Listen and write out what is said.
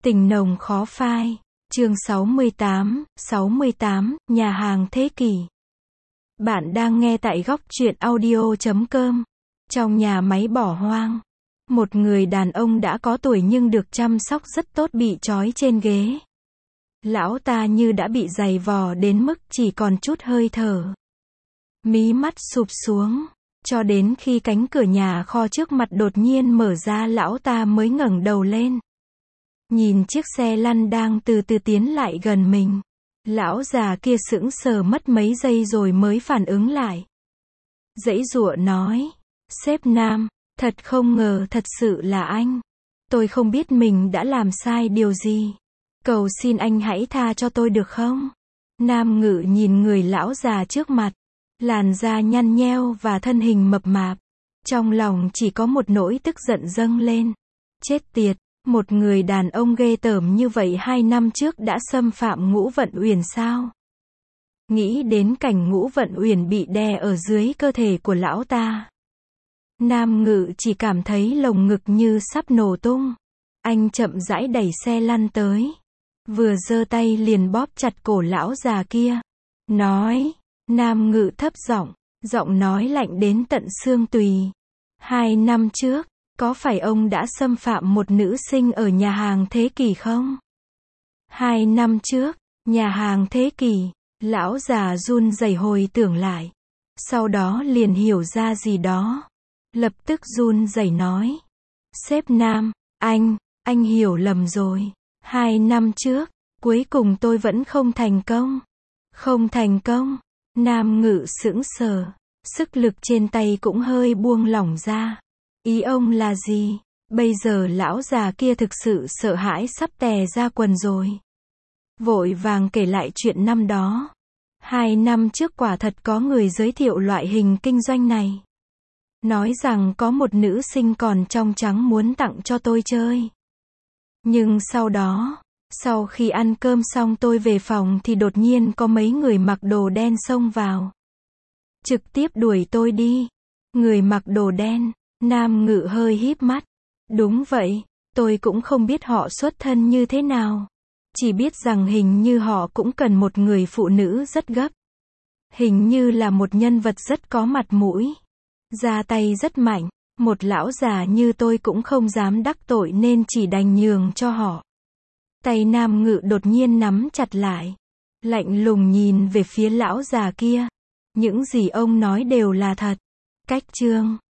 Tình nồng khó phai. Chương 68, nhà hàng thế kỷ. Bạn đang nghe tại góc truyện audio.com. Trong nhà máy bỏ hoang, một người đàn ông đã có tuổi nhưng được chăm sóc rất tốt bị trói trên ghế. Lão ta như đã bị giày vò đến mức chỉ còn chút hơi thở. Mí mắt sụp xuống, cho đến khi cánh cửa nhà kho trước mặt đột nhiên mở ra lão ta mới ngẩng đầu lên. Nhìn chiếc xe lăn đang từ từ tiến lại gần mình. Lão già kia sững sờ mất mấy giây rồi mới phản ứng lại. Giãy giụa nói, sếp Nam, thật không ngờ thật sự là anh. Tôi không biết mình đã làm sai điều gì. Cầu xin anh hãy tha cho tôi được không? Nam Ngự nhìn người lão già trước mặt. Làn da nhăn nheo và thân hình mập mạp. Trong lòng chỉ có một nỗi tức giận dâng lên. Chết tiệt, một người đàn ông ghê tởm như vậy 2 năm trước đã xâm phạm Ngũ Vận Uyển sao? Nghĩ đến cảnh Ngũ Vận Uyển bị đè ở dưới cơ thể của lão ta. Nam Ngự chỉ cảm thấy lồng ngực như sắp nổ tung. Anh chậm rãi đẩy xe lăn tới. Vừa giơ tay liền bóp chặt cổ lão già kia. Nói, Nam Ngự thấp giọng, giọng nói lạnh đến tận xương tùy. 2 năm trước, có phải ông đã xâm phạm một nữ sinh ở nhà hàng thế kỷ không? 2 năm trước, nhà hàng thế kỷ, lão già run rẩy hồi tưởng lại. Sau đó liền hiểu ra gì đó. Lập tức run rẩy nói. Sếp Nam, anh hiểu lầm rồi. 2 năm trước, cuối cùng tôi vẫn không thành công. Không thành công. Nam Ngự sững sờ. Sức lực trên tay cũng hơi buông lỏng ra. Ý ông là gì? Bây giờ lão già kia thực sự sợ hãi sắp tè ra quần rồi. Vội vàng kể lại chuyện năm đó. 2 năm trước quả thật có người giới thiệu loại hình kinh doanh này. Nói rằng có một nữ sinh còn trong trắng muốn tặng cho tôi chơi. Nhưng sau đó, sau khi ăn cơm xong tôi về phòng thì đột nhiên có mấy người mặc đồ đen xông vào. Trực tiếp đuổi tôi đi. Người mặc đồ đen. Nam Ngự hơi híp mắt. Đúng vậy, tôi cũng không biết họ xuất thân như thế nào. Chỉ biết rằng hình như họ cũng cần một người phụ nữ rất gấp. Hình như là một nhân vật rất có mặt mũi. Ra tay rất mạnh. Một lão già như tôi cũng không dám đắc tội nên chỉ đành nhường cho họ. Tay Nam Ngự đột nhiên nắm chặt lại. Lạnh lùng nhìn về phía lão già kia. Những gì ông nói đều là thật. Cách chương